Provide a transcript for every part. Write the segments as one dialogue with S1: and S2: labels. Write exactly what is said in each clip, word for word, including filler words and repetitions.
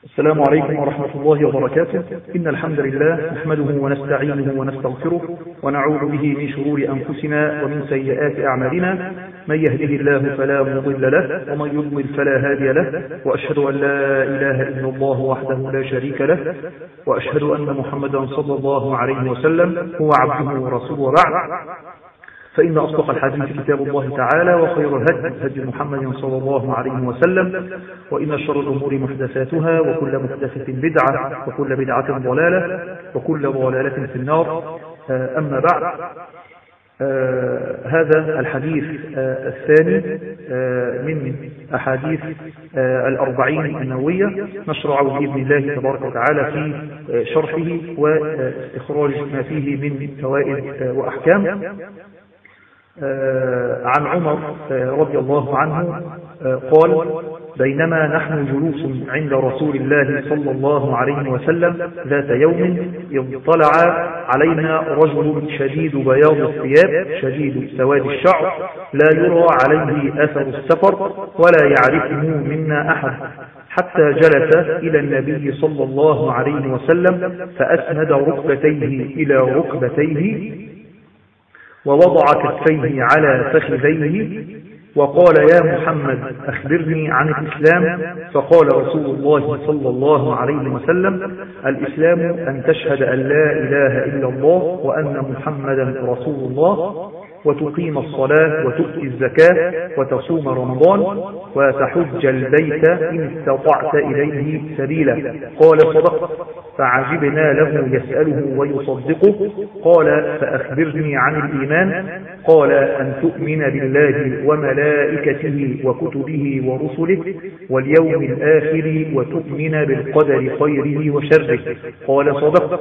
S1: السلام عليكم ورحمة الله وبركاته. إن الحمد لله نحمده ونستعينه ونستغفره ونعوذ به من شرور أنفسنا ومن سيئات أعمالنا. من يهده الله فلا مضل له ومن يضلل فلا هادي له، وأشهد أن لا إله إلا الله وحده لا شريك له، وأشهد أن محمدا صلى الله عليه وسلم هو عبده ورسوله. وبعد، فإن أصدق الحديث كتاب الله تعالى، وخير الهدي هدي محمد صلى الله عليه وسلم، وإن شر الأمور محدثاتها، وكل محدثة بدعة، وكل بدعة ضلالة، وكل ضلالة في النار. أما بعد، آه هذا الحديث آه الثاني آه من أحاديث آه الأربعين النووية، نشرع بإذن الله تبارك وتعالى في آه شرحه واستخراج ما فيه من فوائد آه وأحكام. آه عن عمر آه رضي الله عنه آه قال: بينما نحن جلوس عند رسول الله صلى الله عليه وسلم ذات يوم، إذ طلع علينا رجل شديد بياض الثياب شديد سواد الشعر، لا يرى عليه أثر السفر ولا يعرفه منا أحد، حتى جلس إلى النبي صلى الله عليه وسلم فأسند ركبتيه إلى ركبتيه ووضع كفيه على فخذيه وقال: يا محمد، أخبرني عن الإسلام. فقال رسول الله صلى الله عليه وسلم: الإسلام أن تشهد أن لا إله إلا الله وأن محمدا رسول الله، وتقيم الصلاة وتؤتي الزكاة وتصوم رمضان وتحج البيت إن استطعت إليه سبيلا. قال: صدقت. فعجبنا له يسأله ويصدقه. قال: فأخبرني عن الإيمان. قال: أن تؤمن بالله وملائكته وكتبه ورسله واليوم الآخر وتؤمن بالقدر خيره وشره. قال: صدقت.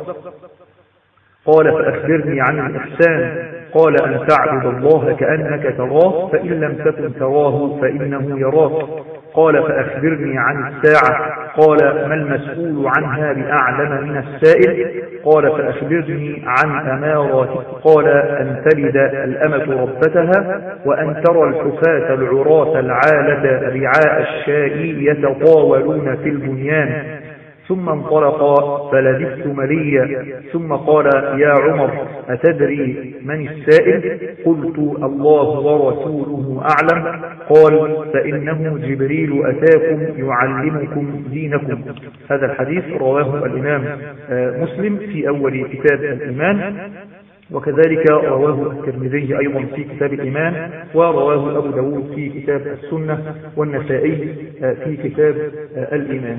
S1: قال: فأخبرني عن الإحسان. قال: أن تعبد الله كأنك تراه، فإن لم تكن تراه فإنه يراك. قال: فأخبرني عن الساعة. قال: ما المسؤول عنها بأعلم من السائل. قال: فأخبرني عن أماراتها. قال: أن تلد الأمة ربتها، وأن ترى الحفاة العراة العالة رعاء الشاء يتطاولون في البنيان. ثم انطلق فلبثت مليا، ثم قال: يا عمر، أتدري من السائل؟ قلت: الله ورسوله أعلم. قال: فإنه جبريل أتاكم يعلمكم دينكم. هذا الحديث رواه الإمام مسلم في أول كتاب الإيمان، وكذلك رواه الترمذي أيضا في كتاب الإيمان، ورواه أبو داود في كتاب السنة، والنسائي في كتاب الإيمان.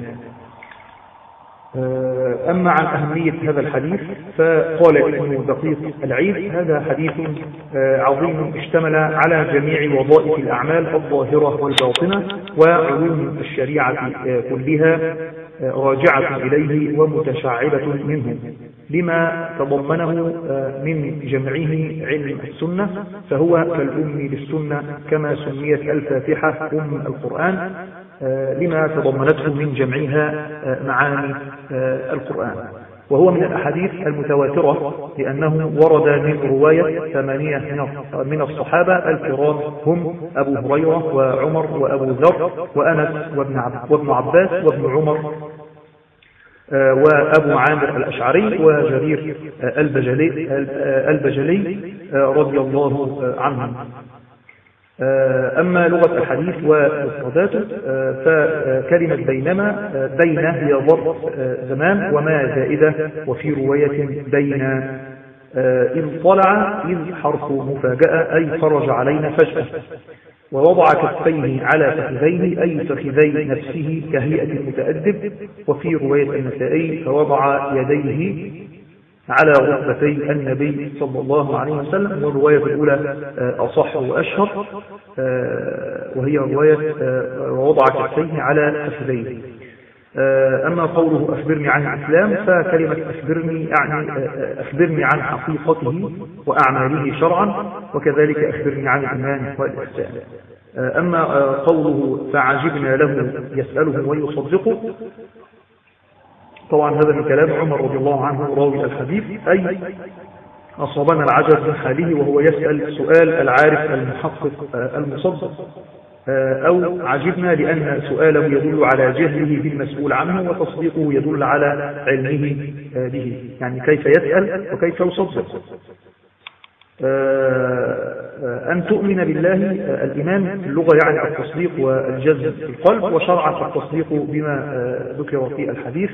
S1: أما عن أهمية هذا الحديث، فقال ابن دقيق العيد: هذا حديث عظيم اشتمل على جميع وظائف الأعمال الظاهرة والباطنة، وعلوم الشريعة كلها راجعة إليه ومتشعبة منه، لما تضمنه من جمعه علم السنة، فهو كالأم للسنة، كما سميت الفاتحة أم القرآن، لما تضمنته من جمعها معاني القرآن. وهو من الأحاديث المتواترة، لأنه ورد من رواية ثمانية من الصحابة الكرام، هم أبو هريرة وعمر وأبو ذر وأنس وابن عباس وابن عمر وأبو عامر الأشعري وجرير البجلي, البجلي رضي الله عنهم. أما لغة الحديث ومفرداته، فكلمة بينما بين هي ظرف زمان وما زائدة، وفي رواية بين إذ طلع إذ حرف مفاجأة، أي خرج علينا فجأة. ووضع كفيه على فخذيه، أي فخذي نفسه كهيئة المتأدب. وفي رواية النسائي: فوضع يديه على ركبتي النبي صلى الله عليه وسلم. والرواية الأولى أصح وأشهر، وهي رواية ووضع كفيه على فخذيه. أما قوله أخبرني عن الإسلام، فكلمة أخبرني يعني أخبرني عن حقيقته وأعماله شرعا، وكذلك أخبرني عن الإيمان والإحسان. أما قوله فعجبنا له يسأله ويصدقه، طبعا هذا من كلام عمر رضي الله عنه راوي الحديث، أي أصابنا العجب من حاله وهو يسأل سؤال العارف المحقق المصدق، أو عجبنا لأن سؤاله يدل على جهله بالمسؤول عنه وتصديقه يدل على علمه به، يعني كيف يسأل وكيف يصدق. أن تؤمن بالله، الإيمان في اللغة يعني التصديق والجزم في القلب، وشرعا التصديق بما ذكر في الحديث،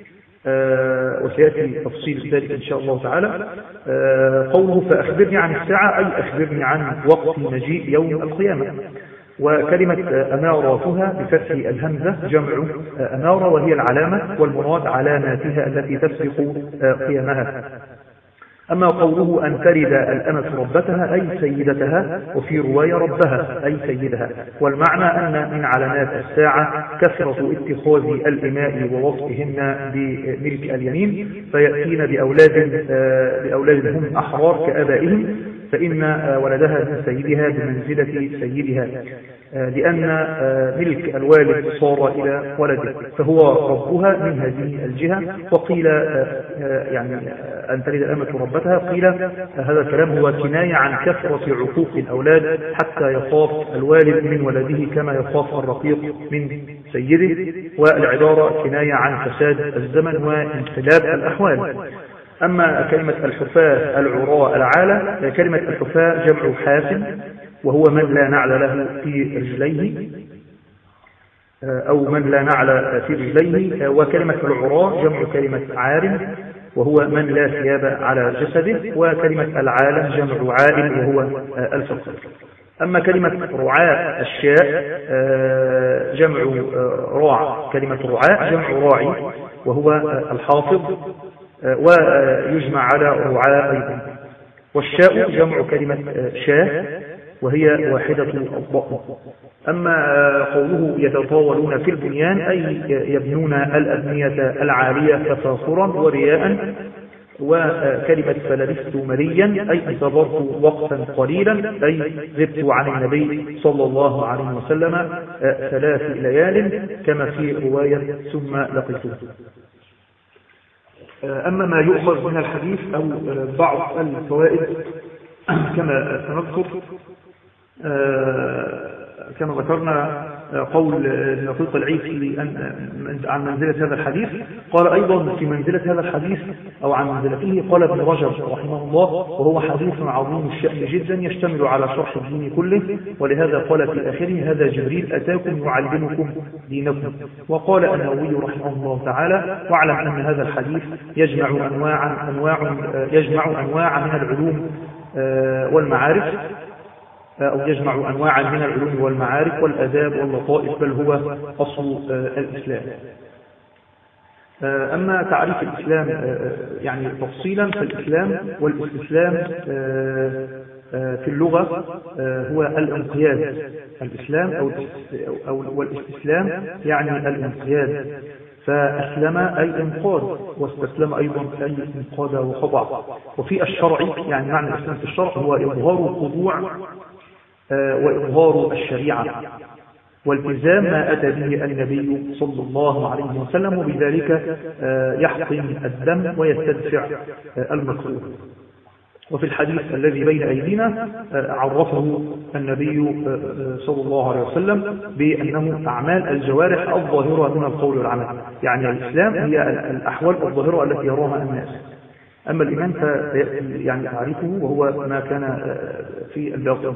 S1: وسيأتي تفصيل ذلك إن شاء الله تعالى. قوله فأخبرني عن الساعة، أي أخبرني عن وقت مجيء يوم القيامة. وكلمة أماراتها بفتح الهمزة جمع أمارة، وهي العلامة، والمراد علاماتها التي تسبق قيامها. أما قوله أن تلد الأمة ربتها أي سيدتها، وفي رواية ربها أي سيدها. والمعنى أن من علامات الساعة كثرة اتخاذ الإماء ووصفهن بملك اليمين، فيأتين بأولاد, بأولاد هم أحرار كآبائهم، فإن ولدها من سيدها بمنزلة سيدها، لأن ملك الوالد صار إلى ولده، فهو ربها من هذه الجهة. وقيل يعني أن تلد الأمة ربتها، قيل هذا الكلام هو كناية عن كثرة عقوق الأولاد حتى يخاف الوالد من ولده كما يخاف الرقيق من سيده، والعبارة كناية عن فساد الزمن وانقلاب الأحوال. أما كلمة الحفاة العراء العالة، كلمة الحفاة جمع حافٍ، وهو من لا نعل له في رجليه أو من لا نعل في رجليه. وكلمة العراء جمع كلمة عار، وهو من لا ثياب على جسده. وكلمة العالم جمع عائل، وهو الفقير. أما كلمة رعاء الشاء جمع راع، كلمة رعاء جمع راعي، وهو الحافظ، ويجمع على رعاء أيضا. والشاء جمع كلمة شاه، وهي واحدة الضأن. أما قوله يتطاولون في البنيان أي يبنون الأبنية العالية تفاخرا ورياء. وكلمة فلبثت مليا أي انتظرت وقتا قليلا، أي غبت عن النبي صلى الله عليه وسلم ثلاث ليال كما في رواية ثم لقيته. أما ما يؤخذ من الحديث أو بعض الفوائد كما سنذكر، كما ذكرنا قول نقيق العيسي عن منزلة هذا الحديث، قال أيضا في منزلة هذا الحديث أو عن منزلته، قال ابن رجب رحمه الله وهو حديث عظيم الشأن جدا يشتمل على شرح الدين كله، ولهذا قال في آخره هذا جبريل أتاكم يعلمكم دينكم. وقال النووي رحمه الله تعالى واعلم أن هذا الحديث يجمع أنواع, أنواع, يجمع أنواع من العلوم والمعارف، أو يجمع أنواعا من العلوم والمعارف والأداب واللطائف، بل هو أصل الإسلام. أما تعريف الإسلام يعني تفصيلا، فالإسلام والاستسلام في اللغة هو الانقياد. الإسلام أو والاستسلام يعني الانقياد، فأسلم أي انقاد، واستسلم أيضا أي انقاد وخضع. وفي الشرع يعني معنى الإسلام في الشرع هو إظهار الخضوع وإظهار الشريعة والتزام ما أتى به النبي صلى الله عليه وسلم، وبذلك يحقن الدم ويستدفع المكروه. وفي الحديث الذي بين أيدينا عرفه النبي صلى الله عليه وسلم بأنه أعمال الجوارح الظاهرة من القول والعمل، يعني الإسلام هي الأحوال الظاهرة التي يراها الناس. أما الإيمان فيأتي يعني تعريفه وهو ما كان في الباطن.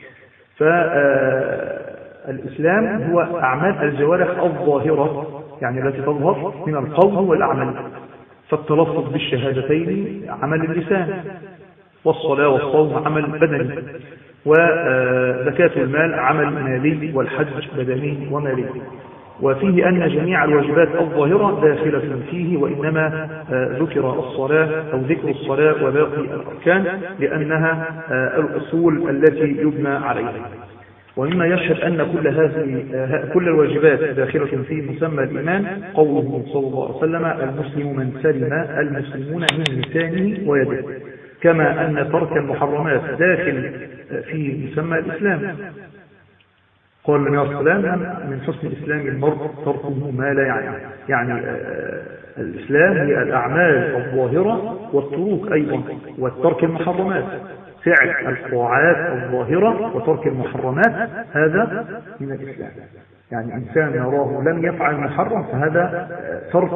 S1: فالإسلام هو أعمال الجوارح الظاهرة يعني التي تظهر من القول والأعمال، فالتلفظ بالشهادتين عمل اللسان، والصلاة والصوم عمل بدني، وزكاة المال عمل مالي، والحج بدني ومالي. وفيه أن جميع الواجبات الظاهرة داخلة فيه، وإنما ذكر الصلاة أو ذكر الصلاة وباقي الأركان لأنها الأصول التي يبنى عليها. ومما يشهد أن كل هذه كل الواجبات داخلة في مسمى الإيمان قوله صلى الله عليه وسلم المسلم من سلم المسلمون من لسانه ويده، كما أن ترك المحرمات داخل في مسمى الإسلام. قال النبي صلى الله عليه وسلم من حسن إسلام المرء تركه ما لا يعني. يعني الإسلام هي الأعمال الظاهرة والتروك أيضا والترك المحرمات، فعل الطاعات الظاهرة وترك المحرمات، هذا من الإسلام. يعني إنسان يراه لم يفعل محرم فهذا ترك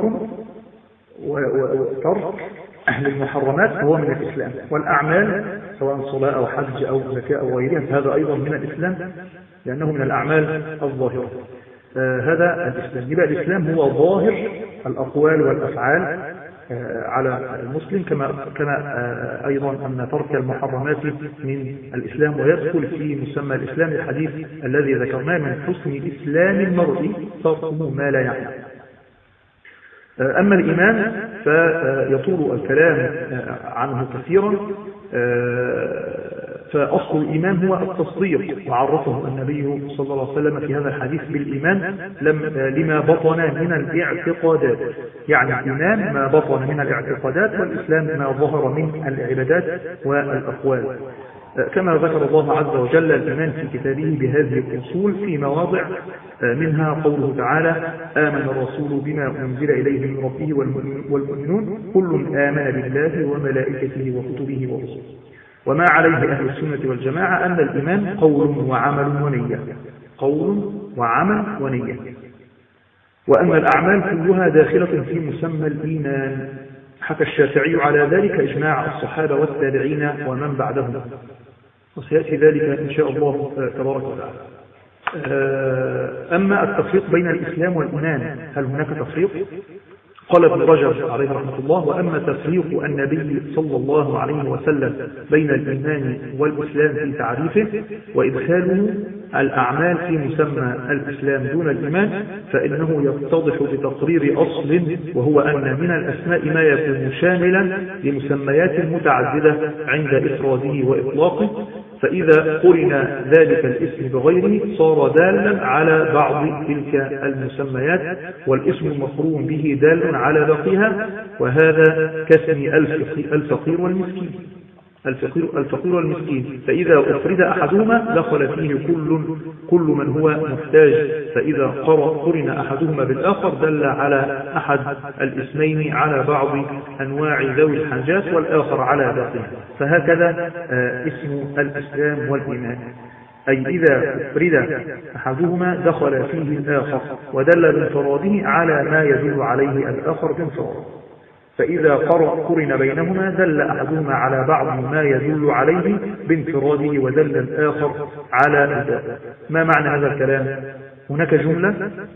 S1: وترك أهل المحرمات فهو من الإسلام. والأعمال سواء صلاة أو حج أو زكاة أو غيرها فهذا أيضا من الإسلام لأنه من الأعمال الظاهرة. آه هذا الإسلام. يبقى الإسلام هو ظاهر الأقوال والأفعال آه على المسلم، كما كما آه أيضا أن ترك المحرمات من الإسلام ويدخل في مسمى الإسلام الحديث الذي ذكرناه من حسن إسلام المرء تركه ما لا يعني. آه أما الإيمان فيطول الكلام عنه كثيرا. آه فأصل الإيمان هو التصديق، وعرفه النبي صلى الله عليه وسلم في هذا الحديث بالإيمان لما بطن من الاعتقادات. يعني الإيمان ما بطن من الاعتقادات، والإسلام ما ظهر من العبادات والأقوال. كما ذكر الله عز وجل الإيمان في كتابه بهذه الأصول في مواضع، منها قوله تعالى: آمن الرسول بما أنزل إليه من ربه والمؤمنون كل آمن بالله وملائكته وكتبه ورسله. وما عليه أهل السنة والجماعة أن الإيمان قول وعمل ونية، قول وعمل ونية، وأن الأعمال كلها داخلة في مسمى الإيمان. حكى الشافعي على ذلك إجماع الصحابة والتابعين ومن بعدهم، وسيأتي ذلك إن شاء الله تبارك وتعالى. أما التفريق بين الإسلام والإيمان، هل هناك تفريق؟ قال ابن رجب عليه رحمة الله: وأما تفريق النبي صلى الله عليه وسلم بين الإيمان والإسلام في تعريفه وإدخاله الأعمال في مسمى الإسلام دون الإيمان، فإنه يتضح بتقرير أصل، وهو أن من الأسماء ما يكون شاملا لمسميات متعددة عند إفراده وإطلاقه، فإذا قرن ذلك الاسم بغيره صار دالا على بعض تلك المسميات، والاسم المقرون به دال على باقيها، وهذا كاسم الفقير والمسكين. الفقير, الفقير والمسكين، فإذا أفرد أحدهما دخل فيه كل, كل من هو محتاج، فإذا قرن أحدهما بالآخر دل على أحد الاسمين على بعض أنواع ذوي الحاجات والآخر على باقيها. فهكذا اسم الإسلام والإيمان، أي إذا أفرد أحدهما دخل فيه الآخر ودل بانفراده على ما يدل عليه الآخر بانفراده، فإذا قرن بينهما دل أحدهما على بعض ما يدل عليه بانفراده ودل الآخر على الآخر. ما معنى هذا الكلام؟ هناك جملة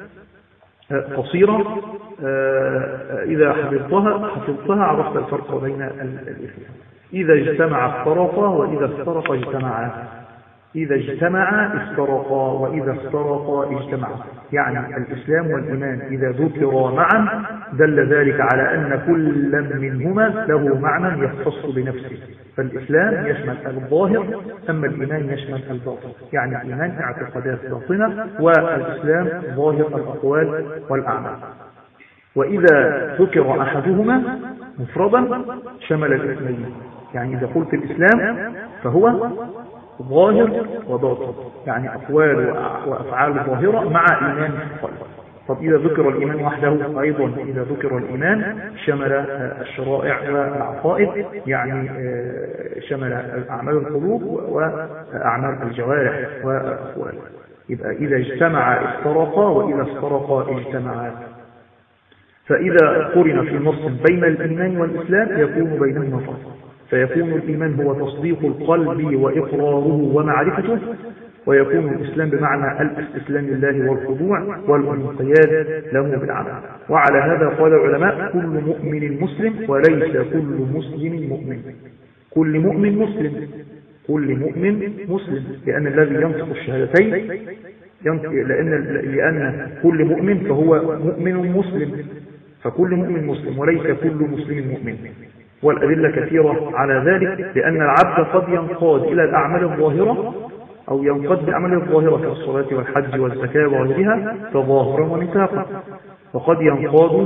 S1: قصيرة إذا حفظتها حفظتها عرفت الفرق بين الاثنين. إذا اجتمع افترقا وإذا افترقا اجتمعا. إذا اجتمعا افترقا وإذا افترقا اجتمعا. يعني الإسلام والإيمان إذا ذكرا معا دل ذلك على أن كل منهما له معنى يختص بنفسه، فالإسلام يشمل الظاهر أما الإيمان يشمل الباطن. يعني الإيمان اعتقادات باطنة والإسلام ظاهر الأقوال والأعمال. وإذا ذكر أحدهما مفردا شمل الاثنين. يعني إذا قلت الإسلام فهو ظاهر وباطن، يعني أقوال وأفعال ظاهرة مع إيمان قلب. طب إذا ذكر الإيمان وحده أيضا، إذا ذكر الإيمان شمل الشرائع والعقائد، يعني شمل أعمال القلوب وأعمال الجوارح والأقوال. يبقى إذا اجتمع افترقا وإذا افترقا اجتمعا. فإذا قرن في نص بين الإيمان والإسلام يكون بينهما فرق، فيكون الإيمان هو تصديق القلب وإقراره ومعرفته، ويكون الإسلام بمعنى الاستسلام لله والخضوع والانقياد له بالعمل. وعلى هذا قال العلماء: كل مؤمن مسلم وليس كل مسلم مؤمن. كل مؤمن مسلم، كل مؤمن مسلم، لأن الذي ينطق الشهادتين ينطق، لأن, لأن كل مؤمن فهو مؤمن مسلم، فكل مؤمن مسلم وليس كل مسلم مؤمن. والأدلة كثيرة على ذلك، لأن العبد قد ينقاد إلى الأعمال الظاهرة أو ينقاد بالأعمال الظاهرة كالصلاة والحج والزكاة وغيرها تظاهرا ونفاقا، وقد ينقاد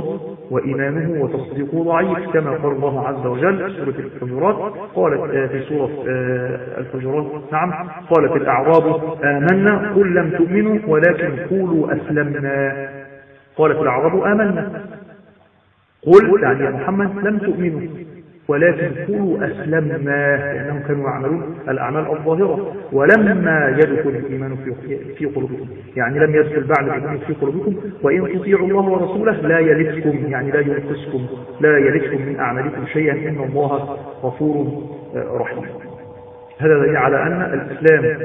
S1: وإيمانه وتصديقه ضعيف، كما قال الله عز وجل سورة الحجرات، قالت في سورة الحجرات نعم، قالت الأعراب آمنا قل لم تؤمنوا ولكن قولوا أسلمنا. قالت الأعراب آمنا، قل يعني يا محمد لم تؤمنوا ولكن قولوا أسلمنا، لأنهم كانوا يعملون الأعمال الظاهرة. ولما يدخل الإيمان في قلوبكم، يعني لم يدخل بعد الإيمان في قلوبكم، وإن تطيعوا الله ورسوله لا يلدكم، يعني لا ينقصكم، لا يلدكم من أعمالكم شيئا، إن الله غفور رحيم. هذا دليل على أن الإسلام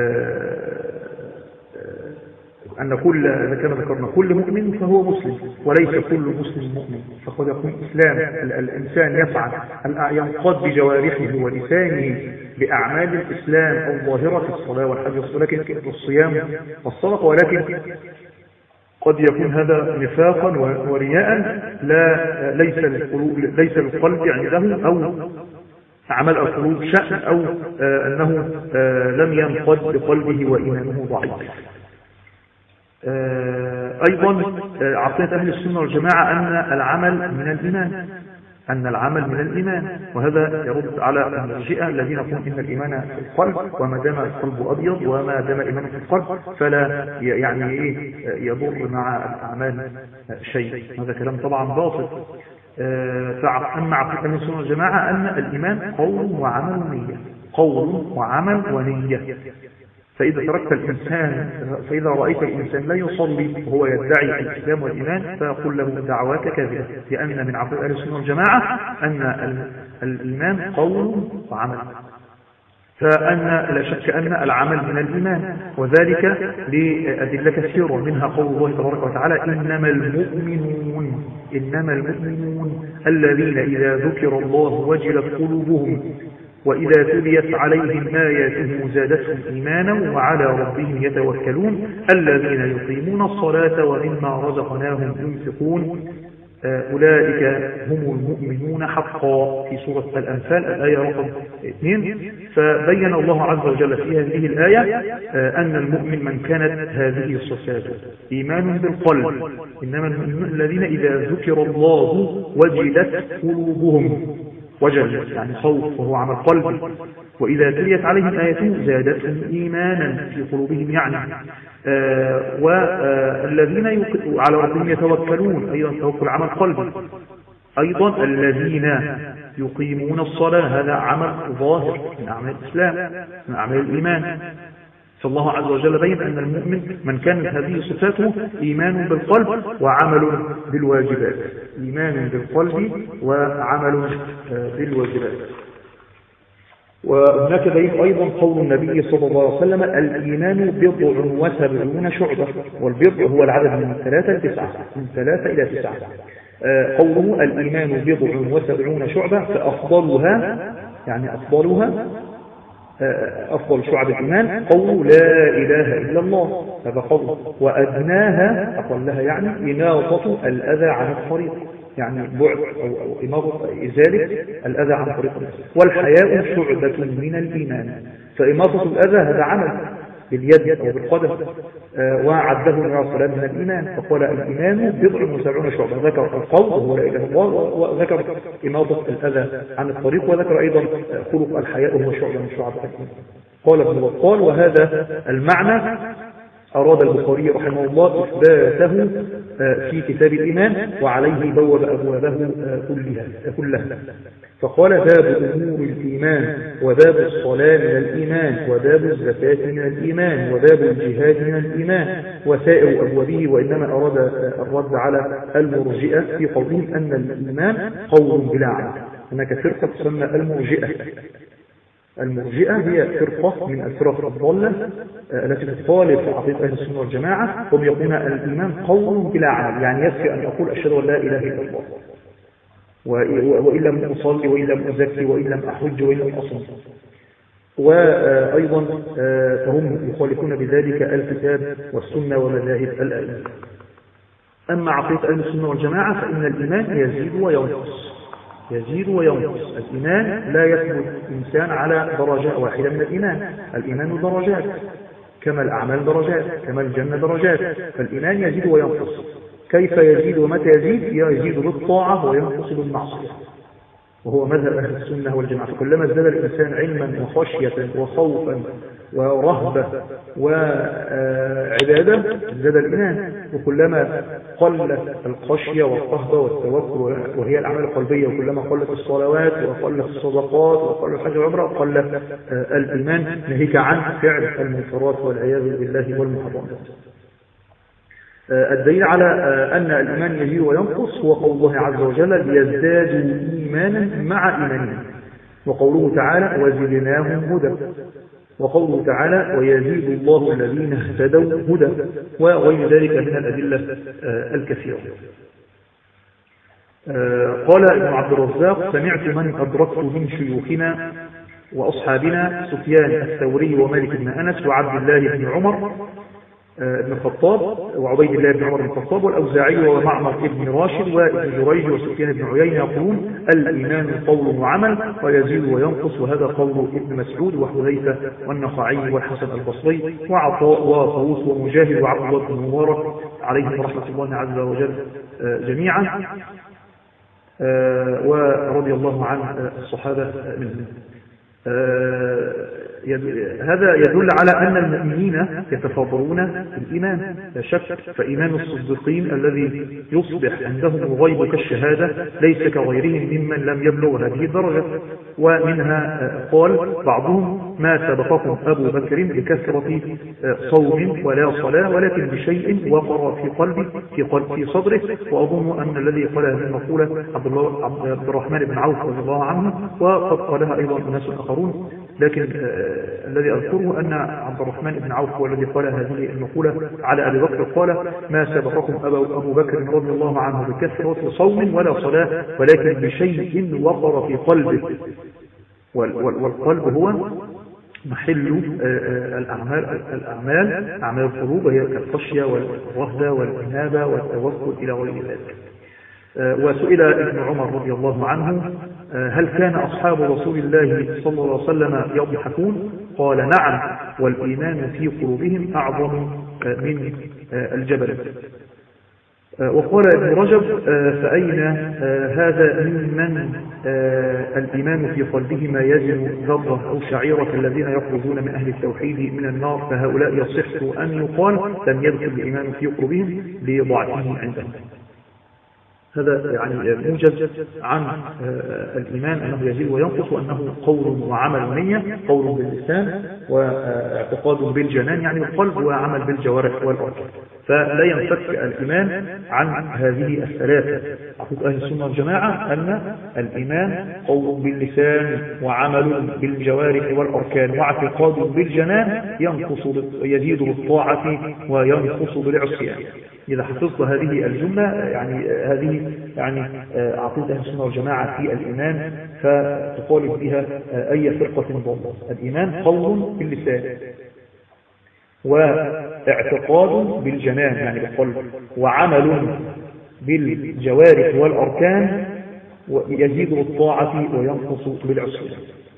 S1: أن كل كما ذكرنا كل مؤمن فهو مسلم، وليس كل مسلم مؤمن. فقد يكون إسلام الإنسان يفعل ينقض بجوارحه ولسانه بأعمال الإسلام الظاهرة الصلاة والحج ولكن الصيام والصدقة، ولكن قد يكون هذا نفاقا ورياء لا ليس للقلوب ليس للقلب عنده، أو عمل القلوب شأن، أو أنه لم ينقض بقلبه وإيمانه ضعيف. أيضا عقيدة أهل السنة والجماعة أن العمل من الإيمان، أن العمل من الإيمان، وهذا يرد على المرجئة الذين يقولون إن الإيمان في القلب، وما دام القلب أبيض وما دام الإيمان في القلب فلا يعني إيه يضر مع الأعمال شيء. هذا كلام طبعا باطل. فأما عقيدة أهل السنة والجماعة أن الإيمان قول وعمل ونية، قول وعمل ونية. فإذا تركت الإنسان فإذا رأيت الإنسان لا يصلي وهو يدعي الإسلام والإيمان فقل له دعوات كاذبة، لأن من عقيدة أهل السنة والجماعة أن الإيمان قول وعمل، فأن لا شك أن العمل من الإيمان، وذلك لأدلة كثيرة، منها قول الله تبارك وتعالى إنما المؤمنون إنما المؤمنون الذين إذا ذكر الله وجلت قلوبهم وإذا تليت عليهم آياته زادتهم إيمانا وعلى ربهم يتوكلون الذين يقيمون الصلاة ومما رزقناهم ينفقون أولئك هم المؤمنون حقا، في سورة الأنفال الآية رقم اثنين. فبين الله عز وجل في هذه الآية أن المؤمن من كانت هذه الصفات: إيمان بالقلب، إنما المؤمنون الذين إذا ذكر الله وجلت قلوبهم، وجل يعني خوف وهو عمل قلبي، وإذا تليت عليهم آياته زادتهم إيمانا في قلوبهم، يعني آه والذين على ربهم يتوكلون، أيضا توكل عمل قلبي. أيضا الذين يقيمون الصلاة، هذا عمل ظاهر من أعمال الإسلام من أعمال الإيمان. فالله عز وجل بين أن المؤمن من كانت هذه صفاته إيمان بالقلب وعمل بالواجبات، إيمان بالقلب وعمل بالواجبات. وهناك دليل أيضا قول النبي صلى الله عليه وسلم: الإيمان بضع وسبعون شعبة، والبضع هو العدد من ثلاثة لتسعة، من ثلاثة إلى تسعة. قوله الإيمان بضع وسبعون شعبة، فأفضلها يعني أفضلها أفضل شعب الإيمان قول لا إله إلا الله، هذا قول. وأدناها أقلها يعني إماطة الأذى عن الطريق، يعني بعد أو إماطة إزالة الأذى عن الطريق. والحياء شعبة من الإيمان، فإماطة الأذى هذا عمل باليد أو بالقدم، وعده النبي عليه الصلاة من الإيمان، فقال الإيمان بضع وسبعون شعبة، ذكر القول وهو لا إله إلا الله، وذكر إماطة الأذى عن الطريق، وذكر أيضا خلق الحياء وهو شعبة من شعب الإيمان. قال ابن بطال: وهذا المعنى أراد البخاري رحمه الله إثباته في كتاب الإيمان، وعليه بوب أبوابه كلها كلها فقال: باب أمور الإيمان، وباب الصلاة من الإيمان، وباب الزكاة من الإيمان، وباب الجهاد من الإيمان، وسائر أبوابه. وإنما أراد الرد على المرجئة في قولهم أن الإيمان قول بلا عمل. هناك فرقة تسمى المرجئة. المرجئة هي فرقة من الفرق الضالة التي تخالف عقيدة أهل السنة والجماعة، هم يقولون الإيمان قول بلا عمل، يعني يكفي أن يقول أشهد أن لا إله إلا الله، وإن لم أصلي وإن لم أزكي وإن لم أحج وإن لم أصم. وأيضا فهم يخالفون بذلك الكتاب والسنة ومذاهب الأئمة. أما عقيدة أهل السنة والجماعة فإن الإيمان يزيد وينقص، يزيد وينقص. الإيمان لا يثبت الإنسان على درجة واحدة من الإيمان، الإيمان درجات، كما الأعمال درجات، كما الجنة درجات، فالإيمان يزيد وينقص. كيف يزيد ومتى يزيد؟ يزيد بالطاعة وينقص بالمعصية، وهو مذهب أهل السنة والجماعة. فكلما ازداد الإنسان علما وخشية وخوفا ورهبة وعبادة ازداد الإيمان، وكلما قلت الخشية والرهبة والتوكل وهي الأعمال القلبية، وكلما قلت الصلوات وقلت الصدقات وقل الحج والعمرة قل الإيمان، ناهيك عن فعل المنكرات والعياذ بالله والمحرمات. الدليل على أن الإيمان يزيد وينقص هو قول الله عز وجل: ليزدادوا إيمانا مع إيمانهم، وقوله تعالى: وزدناهم هدى، وقوله تعالى: ويزيد الله الذين اهتدوا هدى، وغير ذلك من الأدلة الكثيرة. قال ابن عبد الرزاق: سمعت من أدركت من شيوخنا وأصحابنا سفيان الثوري ومالك بن أنس وعبد الله بن عمر ابن الخطاب وعبيد الله بن عمر بن الخطاب والأوزاعي ومعمر بن راشد وابن جريج وسفيان بن عيينة يقولون: الإيمان قول وعمل ويزيد وينقص، وهذا قول ابن مسعود وحذيفة والنخعي والحسن البصري وعطاء وطاووس ومجاهد وعبد الله بن مبارك عليهم رحمة الله عز وجل جميعا، ورضي الله عن الصحابة منهم. هذا يدل على أن المؤمنين يتفاضلون في الإيمان لا شك، فإيمان الصديقين الذي يصبح عندهم الغيب كالشهادة ليس كغيرهم ممن لم يبلغ هذه الدرجة. ومنها قال بعضهم: ما سبقكم أبو بكر بكثرة صوم ولا صلاة، ولكن بشيء وقر في قلبي في قلب في صدره. وأظن أن الذي قال هذه المقولة عبد الله عبد الرحمن بن عوف رضي الله عنه، وقد قالها أيضا ناس آخرون، لكن آه الذي أذكره أن عبد الرحمن بن عوف هو الذي قال هذه المقولة على أبي بكر، قال: ما سبقكم أبو بكر رضي الله عنه بكثرة صوم ولا صلاة، ولكن بشيء وقر في قلبه. والقلب هو محل الأعمال الأعمال أعمال القلوب، هي الخشية والرهبة والإنابة والتوكل إلى غير ذلك. وسئل ابن عمر رضي الله عنه: هل كان أصحاب رسول الله صلى الله عليه وسلم يضحكون؟ قال: نعم، والإيمان في قلوبهم أعظم من الجبل. وقال ابن رجب: فأين هذا ممن الإيمان في قلبه ما يزن ذرة أو شعيرة الذين يخرجون من أهل التوحيد من النار، فهؤلاء يصح أن يقال لم يدخل الإيمان في قلوبهم لضعفه عندهم. هذا يعني موجز عن الإيمان أنه يزيد وينقص، وأنه قول وعمل ونية، قول باللسان واعتقاد بالجنان يعني القلب، وعمل بالجوارح والأركان. فلا ينفك الإيمان عن هذه الثلاثة. عقيدة أهل السنة والجماعة أن الإيمان قول باللسان وعمل بالجوارح والأركان واعتقاد بالجنان، ينقص يزيد بالطاعة وينقص بالعصيان. إذا حفظت هذه الجملة يعني هذه يعني عقيدة أهل السنة والجماعة في الإيمان، فتطالب بها أي فرقة ضالة. الإيمان قول باللسان واعتقاد بالجنان يعني بالقلب، وعمل بالجوارح والأركان، ويزيد بالطاعة وينقص بالعصيان.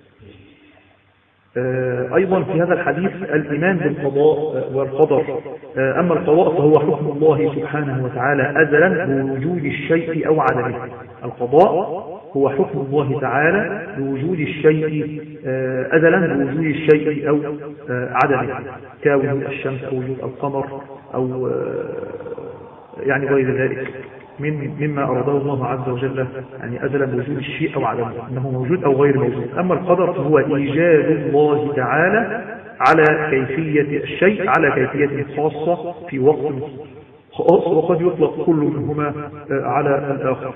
S1: أيضا في هذا الحديث الإيمان بالقضاء والقدر. أما القضاء فهو حكم الله سبحانه وتعالى أزلا بوجود الشيء أو عدمه. القضاء هو حكم الله تعالى بوجود الشيء أزلا بوجود الشيء أو عدمه، كوجود الشمس أو وجود القمر أو يعني غير ذلك من مما أراده الله عز وجل، يعني أزل بوجود الشيء أو عدمه، أنه موجود أو غير موجود. أما القدر فهو إيجاد الله تعالى على كيفية الشيء على كيفية خاصة في وقت خاص، وقد يطلق كل منهما على الآخر.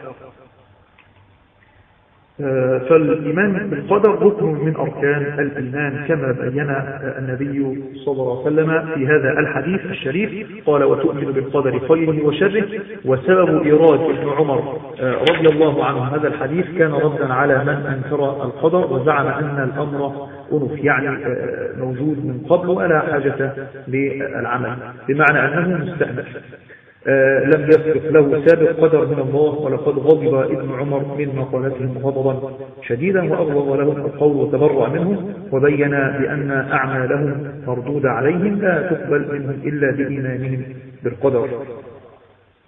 S1: فالإيمان بالقدر ركن من أركان الإيمان كما بين النبي صلى الله عليه وسلم في هذا الحديث الشريف. قال: وتؤمن بالقدر خيره وشره. وسبب إيراد ابن عمر رضي الله عنه هذا الحديث كان ردا على من أنكر القدر وزعم أن الأمر أنف يعني موجود من قبل ولا حاجة للعمل، بمعنى أنه مستأنف آه لم يسبق له سابق قدر من الله. ولقد غضب ابن عمر من مقالتهم غضبا شديدا، وأغضب لهم القول وتبرع منهم، وبين بأن أعمالهم مردودة عليهم لا تقبل منهم إلا بإيمانهم بالقدر.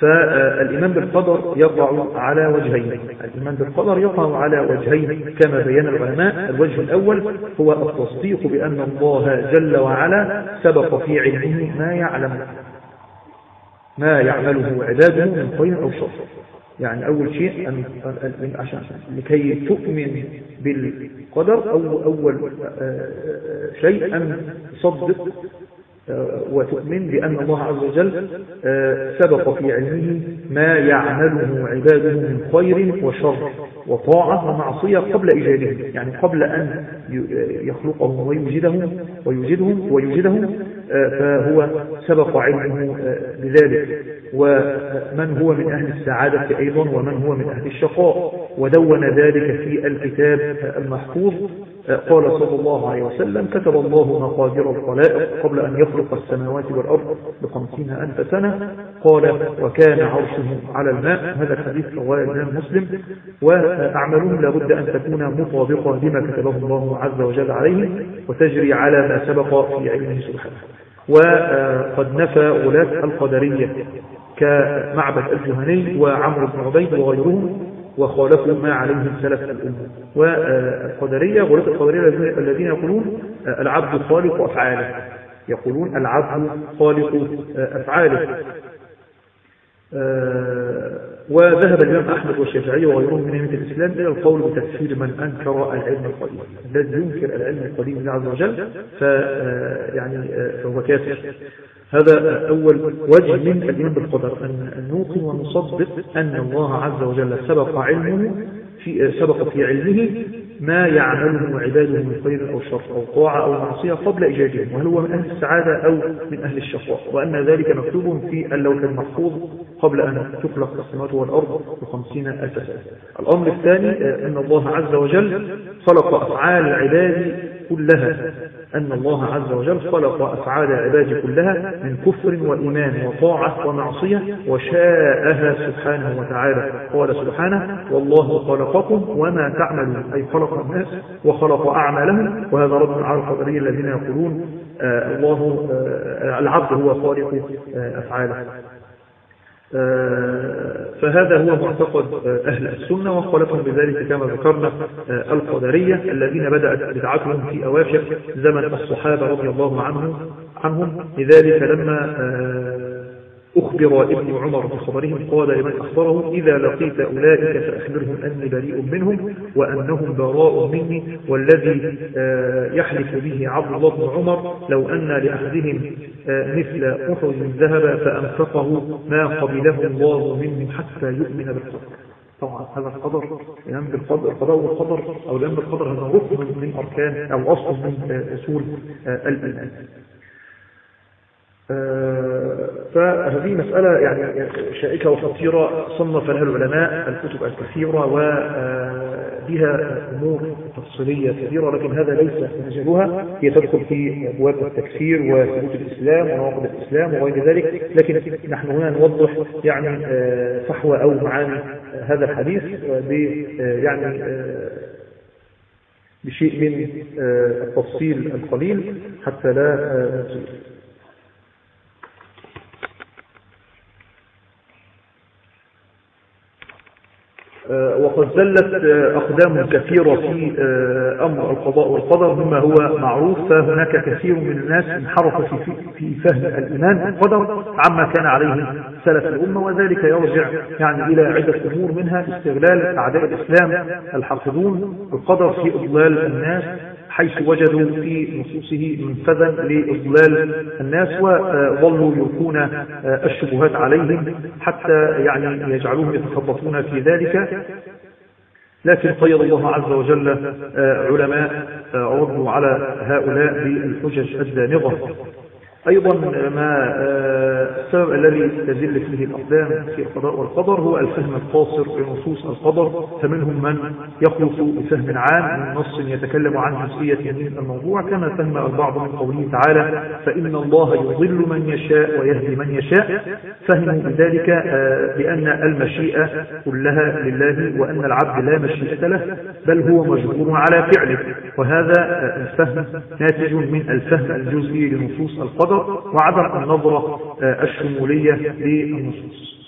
S1: فالإيمان بالقدر يقع على وجهين. الإيمان بالقدر يقع على وجهين كما بين العلماء. الوجه الأول هو التصديق بأن الله جل وعلا سبق في علمه ما يعلم ما يعمله عباده من خير أو شر. يعني أول شيء أن عشان لكي تؤمن بالقدر أو أول شيء أن تصدق وتؤمن بأن الله عز وجل سبق في علمه ما يعمله عباده من خير وشر وطاعة ومعصية قبل إيجادهم، يعني قبل أن يخلقهم ويوجدهم ويوجدهم ويوجدهم فهو سبق علمه بذلك. ومن هو من أهل السعادة أيضا ومن هو من أهل الشقاء، ودون ذلك في الكتاب المحفوظ. قال صلى الله عليه وسلم: كتب الله مقادير الخلائق قبل أن يخلق السماوات والأرض بخمسين ألف سنة. قال: وكان عرشه على الماء. هذا الحديث رواه الإمام مسلم. وأعمالهم لابد أن تكون مطابقة لما كتبه الله عز وجل عليه وتجري على ما سبق في علمه سبحانه. وقد نفى غلاة القدرية كمعبد الجهني وعمرو بن عبيد وغيرهم، وخالفوا ما عليهم سلف الأمة. والقدرية غلاة القدرية الذين يقولون العبد خالق أفعاله، يقولون العبد خالق أفعاله. وذهب الإمام أحمد والشافعي وغيرهم من أئمة الإسلام إلى القول بتكفير من أنكر العلم القديم. الذي ينكر العلم القديم لله عز وجل فيعني فهو كافر. هذا أول وجه من الإيمان بالقدر، أن نوقن ونصدق أن الله عز وجل سبق علمه في سبق في علمه ما يعمله عباده من خير أو شر أو طاعة أو معصية قبل إيجادهم، وهل هو من أهل السعادة أو من أهل الشقاء، وأن ذلك مكتوب في اللوح المحفوظ قبل أن تخلق السماوات والأرض بخمسين ألف سنة. الأمر الثاني أن الله عز وجل خلق أفعال العباد كلها، أن الله عز وجل خلق أفعال عباده كلها من كفر وإيمان وطاعة ومعصية وشاءها سبحانه وتعالى. قال سبحانه: والله خلقكم وما تعملون، أي خلق الناس وخلق أعمالهم. وهذا رد على القدرية الذين يقولون آه الله آه العبد هو خالق آه أفعاله. فهذا هو معتقد أهل السنة، وخالفهم بذلك كما ذكرنا القدرية الذين بدأت بدعتهم في أواخر زمن الصحابة رضي الله عنهم عنهم لذلك لما أخبر ابن عمر بخبرهم قال لمن أخبره: إذا لقيت أولئك فأخبرهم أني بريء منهم وأنهم براء مني، والذي يحلف به عبد الله بن عمر لو أن لأحدهم مثل أحد من ذهب فأنفقه ما قبله الله منهم حتى يؤمن بالقدر. طبعا هذا القدر الإيمان بالقدر، القضاء والقدر أو الإيمان بالقدر هذا ركن من أركان أو أصل من أصول الإيمان. فهذه مسألة يعني شائكة وخطيرة صنف لها العلماء الكتب الكثيرة وبها أمور تفصيلية كثيرة، لكن هذا ليس مجالها. هي تدخل في أبواب التكفير وثبوت الإسلام ونواقض الإسلام وغير ذلك، لكن نحن هنا نوضح يعني فحوى أو معاني هذا الحديث يعني بشيء من التفصيل القليل حتى لا نطيل. وقد زلت أقدام كثيرة في أمر القضاء والقدر مما هو معروف، فهناك كثير من الناس انحرف في فهم الإيمان بالقدر عما كان عليه سلف الأمة، وذلك يرجع يعني إلى عدة أمور، منها استغلال أعداء الإسلام الحاقدون بالقدر في إضلال الناس، حيث وجدوا في نصوصه منفذا لإضلال الناس وظلوا يلقون الشبهات عليهم حتى يعني يجعلوهم يتخبطون في ذلك. لكن قيد الله عز وجل علماء ردوا على هؤلاء بالحجج الدامغة. أيضا ما السبب الذي تزل فيه الأقدام في القضاء والقدر هو الفهم القاصر لنصوص القدر، فمنهم من يخلص بفهم عام من نص يتكلم عن جزئية من الموضوع، كما فهم البعض من قوله تعالى: فإن الله يضل من يشاء ويهدي من يشاء. فهموا بذلك بأن المشيئة كلها لله وأن العبد لا مشيئة له بل هو مجبور على فعله، وهذا الفهم ناتج من الفهم الجزئي لنصوص القدر وعدم النظرة الشمولية للنصوص.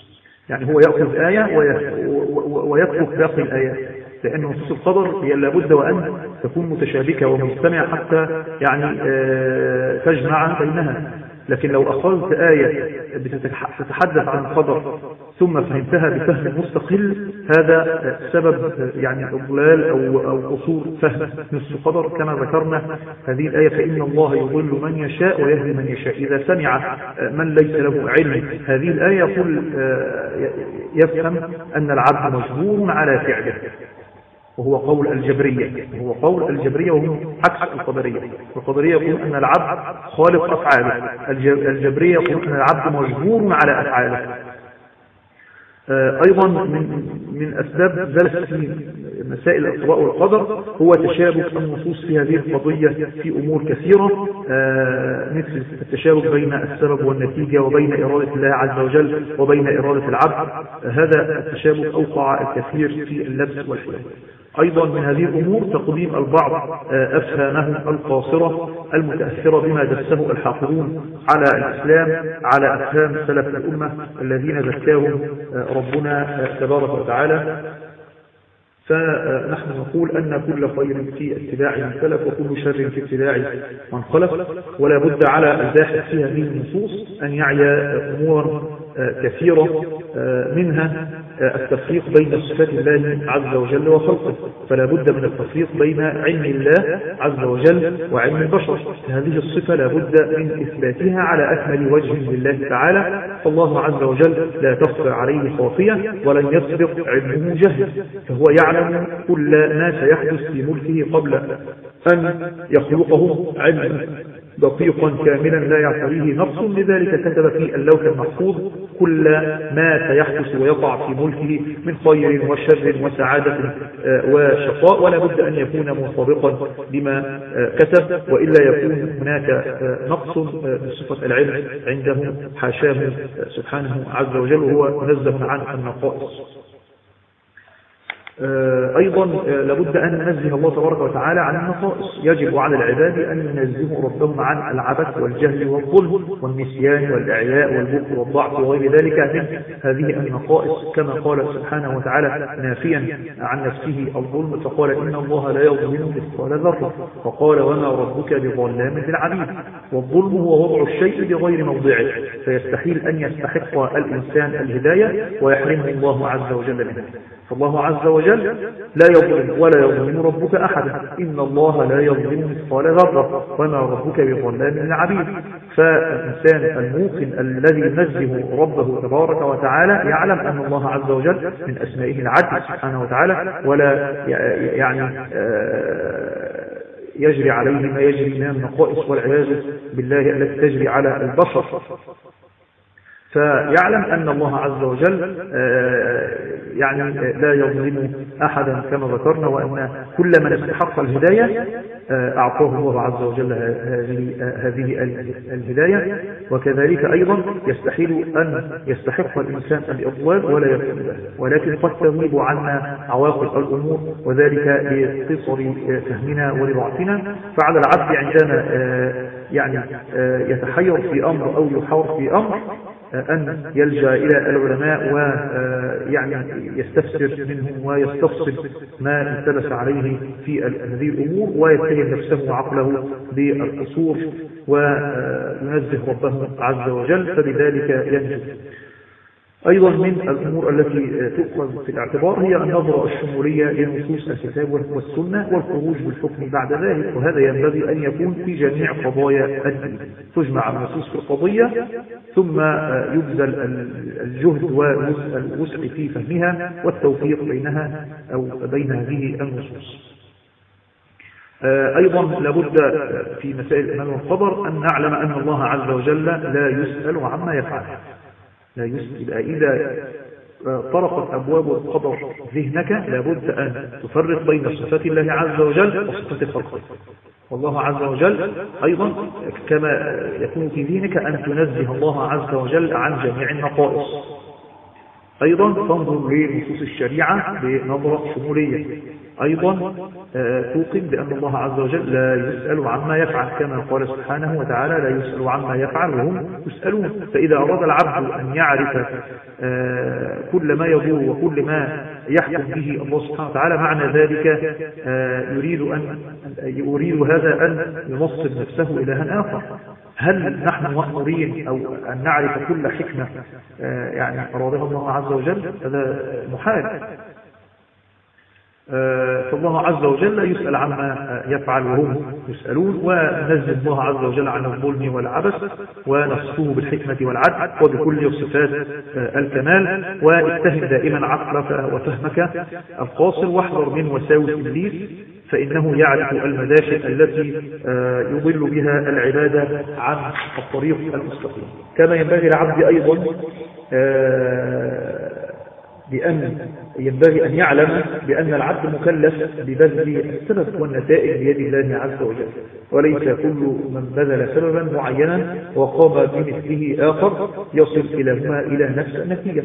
S1: يعني هو يأخذ آية ويترك باقي الآيات، لأن نصوص القدر هي لابد وأن تكون متشابكة ومجتمعة حتى يعني تجمع بينها. لكن لو أخذت آية بتتحدث عن القدر ثم فهمتها بفهم مستقل، هذا سبب يعني الضلال أو أو قصور فهم نص القدر. كما ذكرنا هذه الآية: فإن الله يضل من يشاء ويهدي من يشاء. إذا سمع من ليس له علم هذه الآية يقول يفهم أن العبد مجبور على فعله، وهو قول الجبرية وهو قول الجبرية وهم عكس القدرية. القدرية يقول أن العبد خالق أفعاله، الجبرية يقول أن العبد مجبور على أفعاله. أيضا من من أسباب ذلك في مسائل القضاء والقدر هو تشابك النصوص في هذه القضية في أمور كثيرة، مثل التشابك بين السبب والنتيجة وبين إرادة الله عز وجل وبين إرادة العبد. هذا التشابك أوقع الكثير في اللبس والحيل. أيضا من هذه الأمور تقديم البعض أفهامه القاصرة المتأثرة بما دسه الحاقدون على الإسلام على أفهام سلف الأمة الذين زكاهم ربنا تبارك وتعالى. فنحن نقول أن كل خير في اتباع من سلف وكل شر في اتباع من خلف، ولا بد على الباحث في هذه النصوص أن يعي أمور كثيرة، منها التفريق بين صفات الله عز وجل وخلقه. فلا بد من التفريق بين علم الله عز وجل وعلم البشر. هذه الصفة لا بد من إثباتها على أكمل وجه لله تعالى، فالله عز وجل لا تخفى عليه خافية ولن يسبق علمه جهل، فهو يعلم كل ما سيحدث في ملكه قبل أن يخلقه علما دقيقا كاملا لا يعتريه نقص. لذلك كتب في اللوح المحفوظ كل ما سيحدث ويقع في ملكه من خير وشر وسعادة وشقاء، ولا بد أن يكون مطابقا بما كتب، وإلا يكون هناك نقص بصفة العلم عنده حاشاه سبحانه عز وجل، وهو منزه عن النقائص. أيضا لابد أن ننزه الله تبارك وتعالى عن النقائص. يجب على العباد أن ينزهوا ربهم عن العبث والجهل والظلم والنسيان والإعياء والبخل والضعف وغير ذلك من هذه النقائص، كما قال سبحانه وتعالى نافيا عن نفسه الظلم فقال: إن الله لا يظلم مثقال ذرة، فقال: وما ربك بظلام للعبيد. والظلم هو وضع الشيء بغير موضعه، فيستحيل أن يستحق الإنسان الهداية ويحرمه الله عز وجل منه. فالله عز وجل لا يظلم ولا يظلم ربك أحدا، إن الله لا يظلم مثقال ذرة وما ربك بظلام للعبيد. فالإنسان الموقن الذي ينزه ربه تبارك وتعالى يعلم أن الله عز وجل من أسمائه العدل سبحانه وتعالى، ولا يعني يجري عليه ما يجري من النقائص والعياذ بالله التي تجري على البشر. فيعلم أن الله عز وجل يعني لا يظلم أحدا كما ذكرنا، وأن كل من استحق الهداية أعطاه الله عز وجل هذه الهداية. وكذلك أيضا يستحيل أن يستحق الإنسان الإضلال ولا يكون له، ولكن قد تغيب عنا عواقب الأمور، وذلك لقصر فهمنا ولضعفنا. فعلى العبد عندما يعني يتحير في أمر أو يحاور في أمر أن يلجأ إلى العلماء ويعني يستفسر منهم ويستفصل ما التبس عليه في هذه الأمور، ويتهم نفسه وعقله بالقصور وينزه ربه عز وجل، فبذلك ينجو. أيضا من الأمور التي تؤخذ في الاعتبار هي النظرة الشمولية لنصوص الكتاب والسنة والخروج بالحكم بعد ذلك، وهذا ينبغي أن يكون في جميع قضايا الدين. تجمع النصوص في القضية ثم يبذل الجهد والوسع في فهمها والتوفيق بينها أو بين هذه النصوص. أيضا لابد في مسائل الإيمان والقدر أن نعلم أن الله عز وجل لا يسأل عما يفعل، لا يسأل. إذا طرقت أبواب القدر ذهنك لابد أن تفرق بين صفات الله عز وجل وصفات خلقه. والله عز وجل أيضا كما يكون في ذهنك أن تنزه الله عز وجل عن جميع النقائص. أيضا تنظر لنصوص الشريعة بنظرة شمولية. أيضا توقن بأن الله عز وجل لا يسأل عما يفعل، كما قال سبحانه وتعالى لا يسأل عما يفعل وهم يسألون. فإذا أراد العبد أن يعرف كل ما يضر وكل ما يحكم به الله سبحانه وتعالى، معنى ذلك يريد أن يريد هذا أن ينصب نفسه إلها آخر. هل نحن مأمورين أو أن نعرف كل حكمة يعني أرادها الله عز وجل؟ هذا محال. فالله عز وجل لا يسأل عما يفعل وهم يسألون، ونزل الله عز وجل عن الظلم والعبث ونصفه بالحكمة والعدل وبكل صفات الكمال. واتهم دائما عقلك وفهمك القاصر، واحذر من وساوس إبليس فإنه يعرف المداخل التي يضل بها العبادة عن الطريق المستقيم. كما ينبغي العبد أيضا بأن ينبغي أن يعلم بأن العبد مكلف ببذل السبب والنتائج بيد الله عز وجل، وليس كل من بذل سببا معينا وقام بمثله آخر يصل إليهما إلى نفس النتيجة.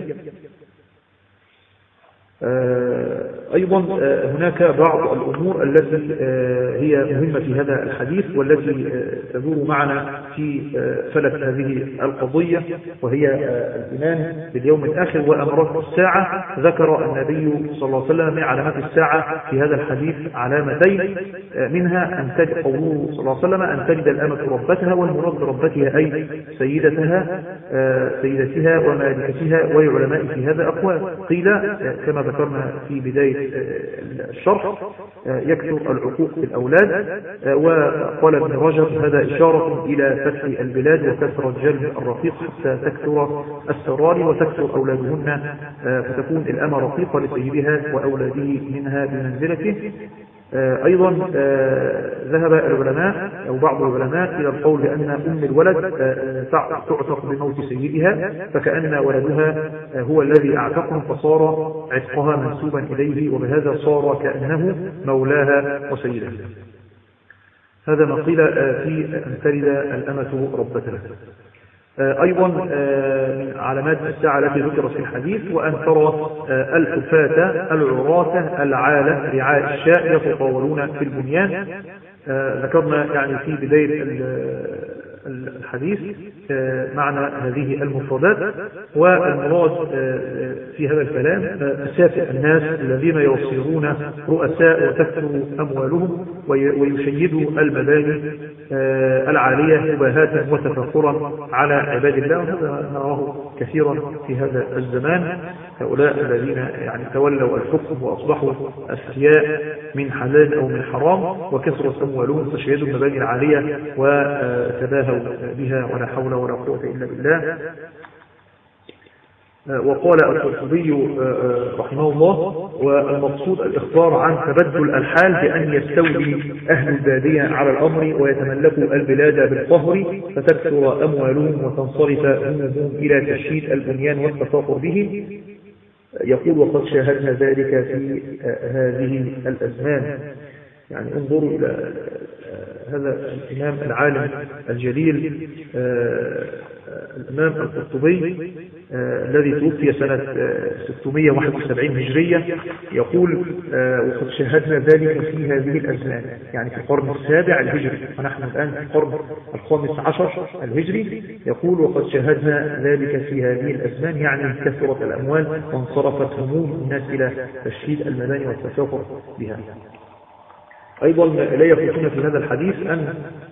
S1: أيضا هناك بعض الأمور التي هي مهمة في هذا الحديث والتي تدور معنا في فلك هذه القضية، وهي الإيمان باليوم الآخر وأمرات الساعة. ذكر النبي صلى الله عليه وسلم من علامات الساعة في هذا الحديث علامتين، منها أن تجد قوله صلى الله عليه وسلم أن تجد الأمة ربتها، والمراد بربتها أي سيدتها سيدتها ومالكتها. والعلماء في هذا أقوال، قيل كما ذكرنا في بداية الشرح يكثر العقوق في الأولاد، وقال ابن رجب هذا إشارة إلى فتح البلاد وكثرة جلب الرقيق حتى تكثر السرار وتكثر أولادهن، فتكون الأمة رقيقة لسيدها وأولاده منها بمنزلته. أيضا ذهب العلماء أو بعض العلماء إلى القول بأن أم الولد تعتق بموت سيدها، فكأن ولدها هو الذي أعتقه فصار عتقها منسوبا إليه، وبهذا صار كأنه مولاها وسيدها. هذا ما قيل في أن تلد الأمة ربتها. أيضا من علامات الساعة التي ذكرت في الحديث وأن ترى الحفاة العراة العالة رعاء الشاء يتطاولون في البنيان. ذكرنا يعني في بداية الحديث معنى هذه المفردات، والمراد في هذا الكلام أسافة الناس الذين يصيرون رؤساء وتكثر أموالهم ويشيدوا المباني العالية مباهاة وتفخرا على عباد الله. وهذا نراه كثيرا في هذا الزمان، هؤلاء الذين يعني تولوا الحكم وأصبحوا أسفياء من حلال أو من حرام وكثرت أموالهم فشيدوا المباني العالية وتباهوا بها ولا حول ولا قوة إلا بالله. وقال القرطبي رحمه الله والمقصود الإخبار عن تبدل الحال بأن يستولي أهل البادية على الأمر ويتملكوا البلاد بالقهر فتكثر أموالهم وتنصرف همومهم إلى تشييد البنيان والتفاخر به. يقول وقد شاهدنا ذلك في هذه الأزمان. يعني انظروا إلى هذا الإمام العالم الجليل الإمام القرطبي الذي توفي سنة ستمائة وواحد وسبعين هجرية، يقول وقد شاهدنا ذلك في هذه الأزمان، يعني في القرن السابع الهجري ونحن الآن في القرن الخامس عشر الهجري. يقول وقد شاهدنا ذلك في هذه الأزمان، يعني كثرت الأموال وانصرفت هموم الناس إلى تشييد المباني والتفاخر بها. أيضا لا يفوتنا في هذا الحديث أن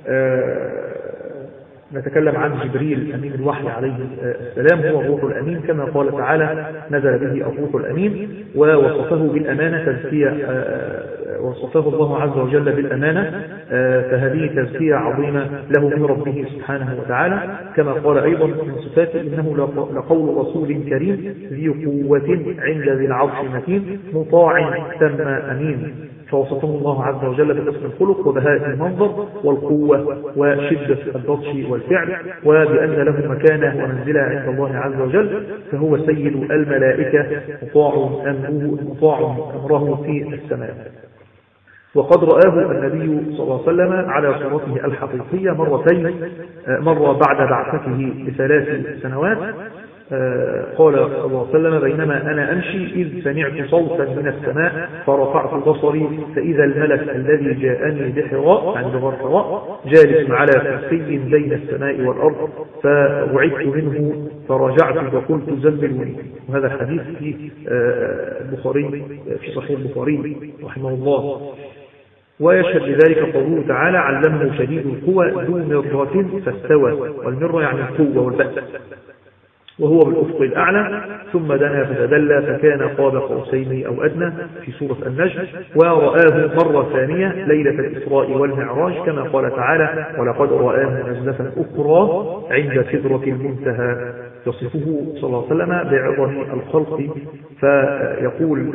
S1: نتكلم عن جبريل أمين الوحي عليه السلام، هو الروح الأمين كما قال تعالى نزل به الروح الأمين، ووصفه بالأمانة تزكية، وصفه الله عز وجل بالأمانة، فهذه تزكية عظيمة له من ربه سبحانه وتعالى. كما قال أيضا من صفاته إنه لقول رسول كريم ذي قوة عند ذي العرش مكين مطاع ثم أمين. فوصفه الله عز وجل بحسن الخلق وبهاء المنظر والقوة وشدة البطش والفعل، وبأن له مكانة ومنزلة عند الله عز وجل، فهو سيد الملائكة مطاع أمره, مطاع أمره في السماء. وقد رآه النبي صلى الله عليه وسلم على صورته الحقيقية مرتين، مرة بعد بعثته بثلاث سنوات قال صلى الله عليه وسلم: بينما أنا أمشي إذ سمعت صوتا من السماء فرفعت بصري فإذا الملك الذي جاءني بحراء عند غار حراء جالس على كرسي بين السماء والأرض، فوعدت منه فرجعت فقلت: زملوني. وهذا الحديث في البخاري في صحيح البخاري رحمه الله. ويشهد لذلك قوله تعالى: علمه شديد القوى ذو مرة فاستوى، والمرة يعني القوة والبأس، وهو بالأفق الأعلى، ثم دنا فتدلى فكان قاب قوسين أو أدنى في سورة النجم. ورآه مرة ثانية ليلة الإسراء والمعراج كما قال تعالى: ولقد رآه نزلة أخرى عند سدرة المنتهى. يصفه صلى الله عليه وسلم بعظم الخلق، فيقول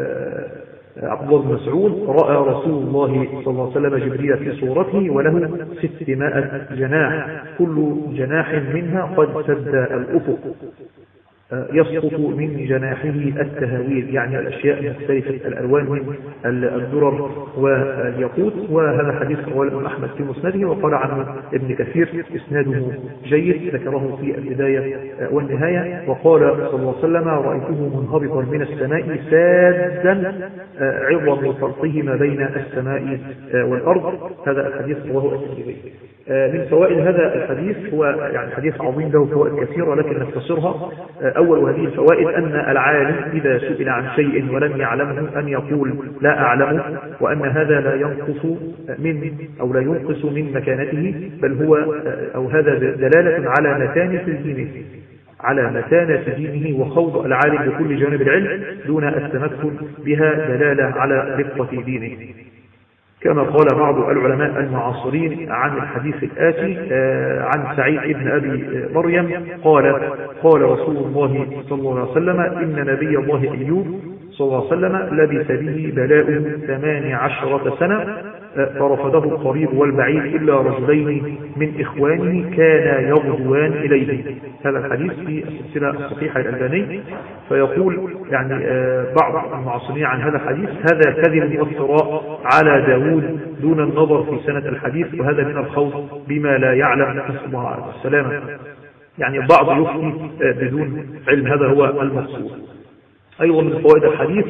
S1: عبد الله بن مسعود: رأى رسول الله صلى الله عليه وسلم جبريل في صورته وله ستمائة جناح، كل جناح منها قد سد الأفق، يسقط من جناحه التهاويل، يعني الأشياء مختلفة الألوان من الدرر والياقوت. وهذا حديث رواه الإمام أحمد في مسنده، وقال عنه ابن كثير إسناده جيد، ذكره في البداية والنهاية. وقال صلى الله عليه وسلم: رأيته منهبطا من السماء سادا عظم خلقه ما بين السماء والأرض. هذا الحديث رواه الترمذي. من فوائد هذا الحديث، هو يعني حديث عظيم له فوائد كثيرة لكن نختصرها. أول هذه الفوائد أن العالم إذا سئل عن شيء ولم يعلمه أن يقول لا أعلمه، وأن هذا لا ينقص من أو لا ينقص من مكانته، بل هو أو هذا دلالة على متانة دينه على متانة دينه وخوض العالم بكل جانب العلم دون التمكن بها دلالة على رقة دينه. كما قال بعض العلماء المعاصرين عن الحديث الآتي عن سعيد بن أبي مريم قال: قال رسول الله صلى الله عليه وسلم: إن نبي الله أيوب صلى الله عليه وسلم لبث به بلاء ثمان عشرة سنة، فرفضه القريب والبعيد إلا رجلين من إخوانه كانا يغدوان إليه. هذا الحديث في السلسلة الصحيحة الألباني. فيقول يعني بعض المعاصرين عن هذا الحديث: هذا كذب وافتراء على داود دون النظر في سنة الحديث، وهذا من الخوض بما لا يعلم، نسأل الله عليه السلامة. يعني البعض يفتي بدون علم، هذا هو المقصود. أيضا من فوائد الحديث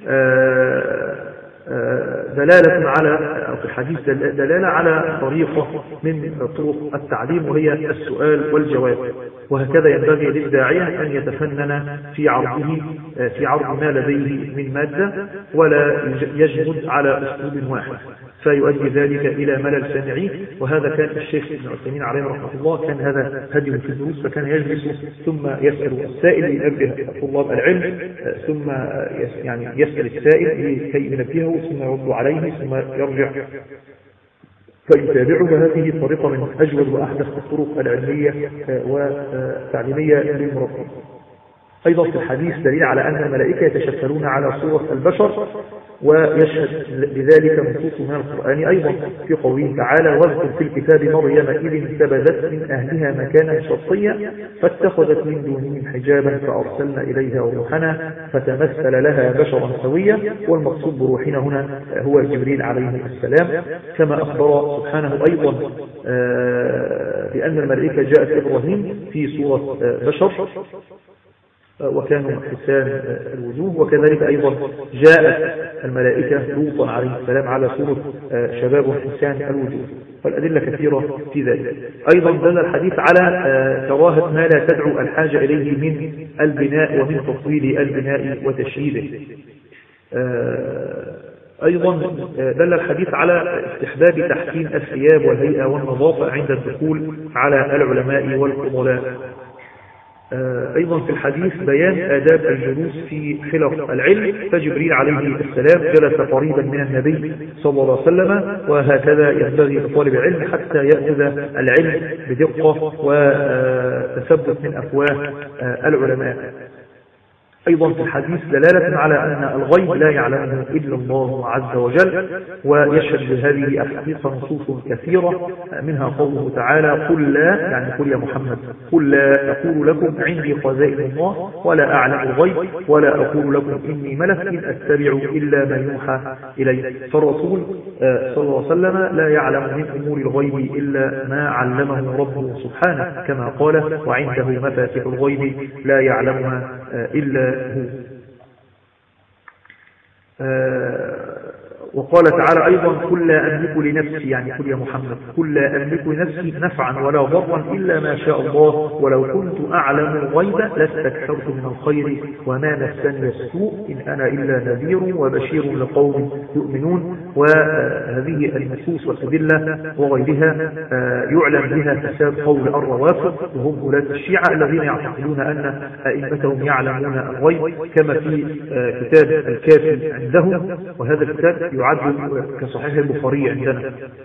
S1: دلالة على في الحديث دلالة على طريقة من طرق التعليم، وهي السؤال والجواب. وهكذا ينبغي للداعية أن يتفنن في عرضه في عرض ما لديه من مادة، ولا يجمد على أسلوب واحد فيؤدي ذلك إلى ملل سامعيه. وهذا كان الشيخ ابن عثيمين عليه رحمه الله كان هذا هديه في الدروس، فكان يجلس ثم يسأل السائل لينبه طلاب العلم، ثم يعني يسأل السائل لكي ينبهه ثم يرد عليه ثم يرجع فيتابعه. وهذه طريقة من أجود وأحدث الطرق العلمية والتعليمية للمربي. أيضا في الحديث دليل على أن الملائكة يتشكلون على صورة البشر، ويشهد بذلك نصوص من القرآن أيضا في قوله تعالى: واذكر في الكتاب مريم إذ انتبذت من أهلها مكانا شرقيا فاتخذت من دونهم حجابا فأرسلنا إليها روحنا فتمثل لها بشرا سويا. والمقصود بروحنا هنا هو جبريل عليه السلام، كما أخبر سبحانه أيضا بأن الملائكة جاءت إبراهيم في صورة بشر وكانوا حسان الوجوه، وكذلك أيضا جاءت الملائكة لوطا عليه السلام على صورة شباب حسان الوجوه، والأدلة كثيرة في ذلك. أيضا دل الحديث على كراهة ما لا تدعو الحاجة إليه من البناء ومن تطويل البناء وتشييده. أيضا دل الحديث على استحباب تحسين الثياب والهيئة والنظافة عند الدخول على العلماء والفضلاء. أيضا في الحديث بيان آداب الجلوس في حلق العلم، فجبريل عليه السلام جلس قريبا من النبي صلى الله عليه وسلم، وهكذا ينبغي لطالب العلم حتى يأخذ العلم بدقة وتثبت من أفواه العلماء. أيضا في الحديث دلالة على أن الغيب لا يعلمه إلا الله عز وجل، ويشهد بهذه الحقيقة نصوص كثيرة، منها قوله تعالى: قل لا، يعني قل يا محمد، قل لا أقول لكم عندي خزائن الله ولا أعلم الغيب ولا أقول لكم إني ملك إن أتبع إلا ما يوحى إلي. فالرسول صلى الله عليه وسلم لا يعلم من أمور الغيب إلا ما علمه ربه سبحانه، كما قال: وعنده مفاتيح الغيب لا يعلمها إلا هو. وقال تعالى أيضا: قل لا أملك لنفسي، يعني قل يا محمد، قل لا أملك لنفسي نفعا ولا ضرا إلا ما شاء الله ولو كنت أعلم الغيب لاستكثرت من الخير وما مسني السوء إن أنا إلا نذير وبشير لقوم يؤمنون. وهذه النصوص والأدلة وغيرها يعلم بها فساد قول الروافض، وهم ولاة الشيعة الذين يعتقدون أن أئمتهم يعلمون الغيب، كما في كتاب الكافي عندهم، وهذا الكتاب يعد كصحيح البخاري عندنا.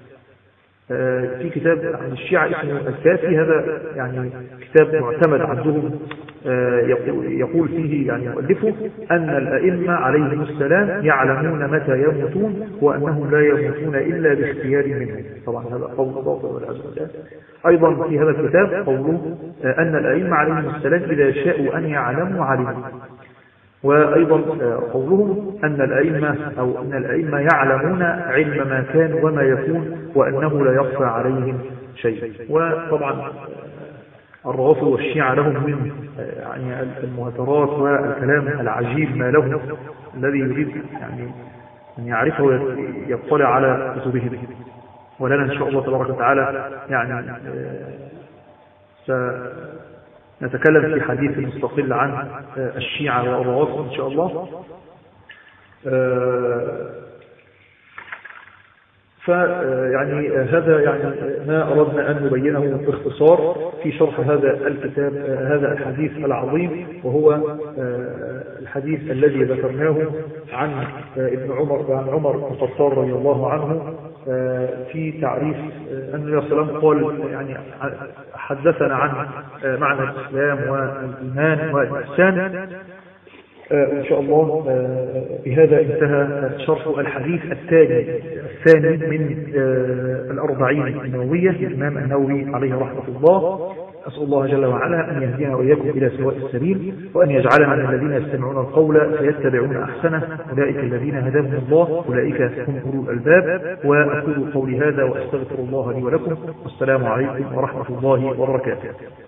S1: في كتاب عن الشيعة اسمه الكافي، هذا يعني كتاب معتمد عندهم، يقول فيه يعني مؤلفه أن الأئمة عليهم السلام يعلمون متى يموتون وأنهم لا يموتون إلا باختيار منهم. طبعا هذا قول باطل والعياذ بالله. أيضا في هذا الكتاب قوله أن الأئمة عليهم السلام إذا شاءوا أن يعلموا علموا. وأيضا قولهم أن الأئمة أو أن الأئمة يعلمون علم ما كان وما يكون وأنه لا يخفى عليهم شيء. وطبعا الروافض والشيعة لهم من يعني المهاترات والكلام العجيب ما لهم، الذي يريد يعني أن يعرفه ويطلع على كتبهم. ولنا إن شاء الله تبارك وتعالى يعني نتكلم في حديث مستقل عن الشيعة والروافض إن شاء الله. فيعني هذا يعني ما أردنا أن نبينه باختصار في شرح هذا الكتاب، هذا الحديث العظيم، وهو الحديث الذي ذكرناه عن ابن عمر عن عمر بن الخطاب رضي الله عنه في تعريف أن النبي صلى الله عليه وسلم قال يعني حدثنا عن معنى الإسلام والإيمان والإحسان. إن شاء الله بهذا انتهى شرح الحديث الثاني الثاني من الأربعين النووية للإمام النووي عليه رحمة الله. أسأل الله جل وعلا أن يهدينا وإياكم إلى سواء السبيل، وأن يجعلنا من الذين يستمعون القول فيتبعون أحسنه، أولئك الذين هداهم الله، أولئك هم أولو الألباب. وأقول قولي هذا وأستغفر الله لي ولكم، والسلام عليكم ورحمة الله وبركاته.